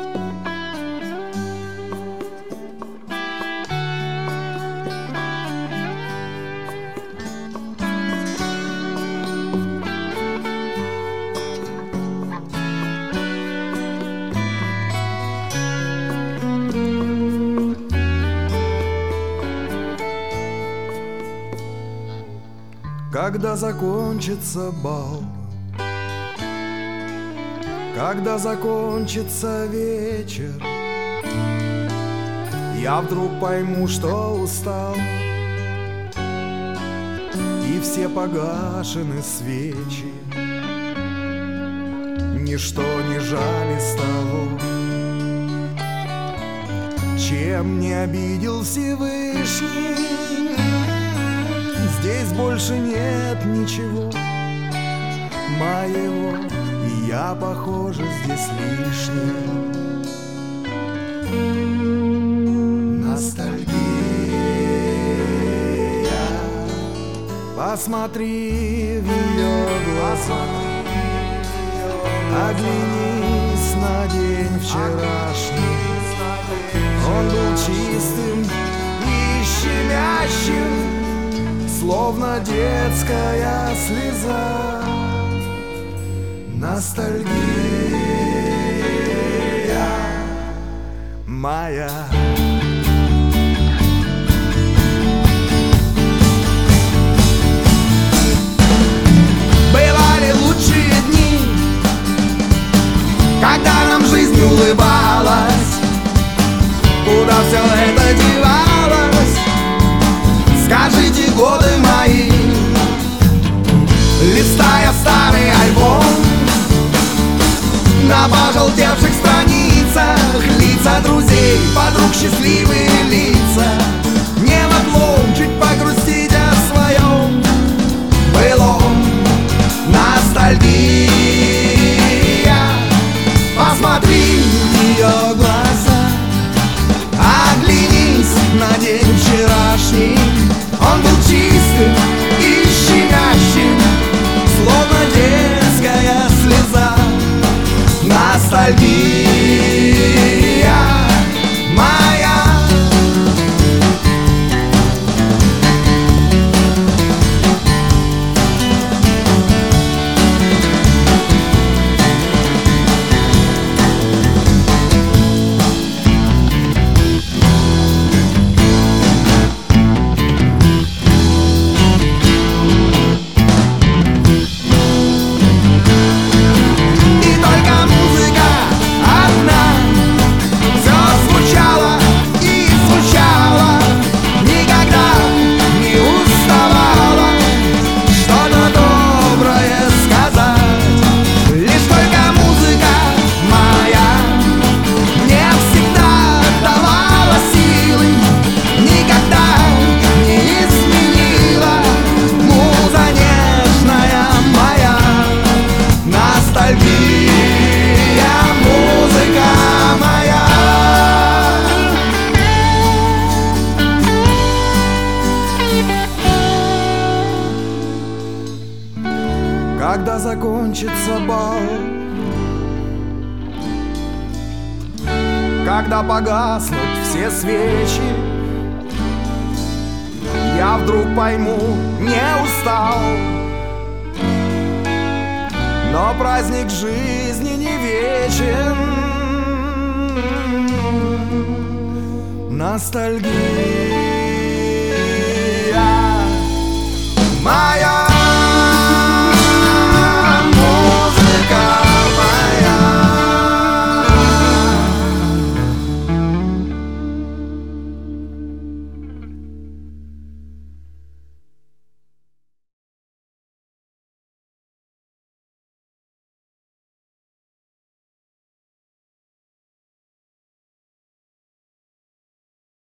Когда закончится бал, когда закончится вечер, я вдруг пойму, что устал, и все погашены свечи. Ничто не жали стало, чем не обидел Всевышний. Здесь больше нет ничего моего, и я, похоже, здесь лишний. Ностальгия. Посмотри в ее глаза, оглянись на день вчерашний. Он был чистым и щемящим, словно детская слеза. Ностальгия моя. Бывали лучшие дни, когда нам жизнь улыбалась. Куда все это девалось? Скажите, годы мои. Листая старый альбом, на пожелтевших страницах лица друзей, подруг, счастливые лица. Не могло чуть погрустить о своем былом. Ностальгия. Посмотри в ее глаза, оглянись на день вчерашний. Он был чистым и щемящим, словно детская слеза. Ностальгия моя. Когда закончится бал, когда погаснут все свечи, я вдруг пойму, не устал, но праздник жизни не вечен. Ностальгия.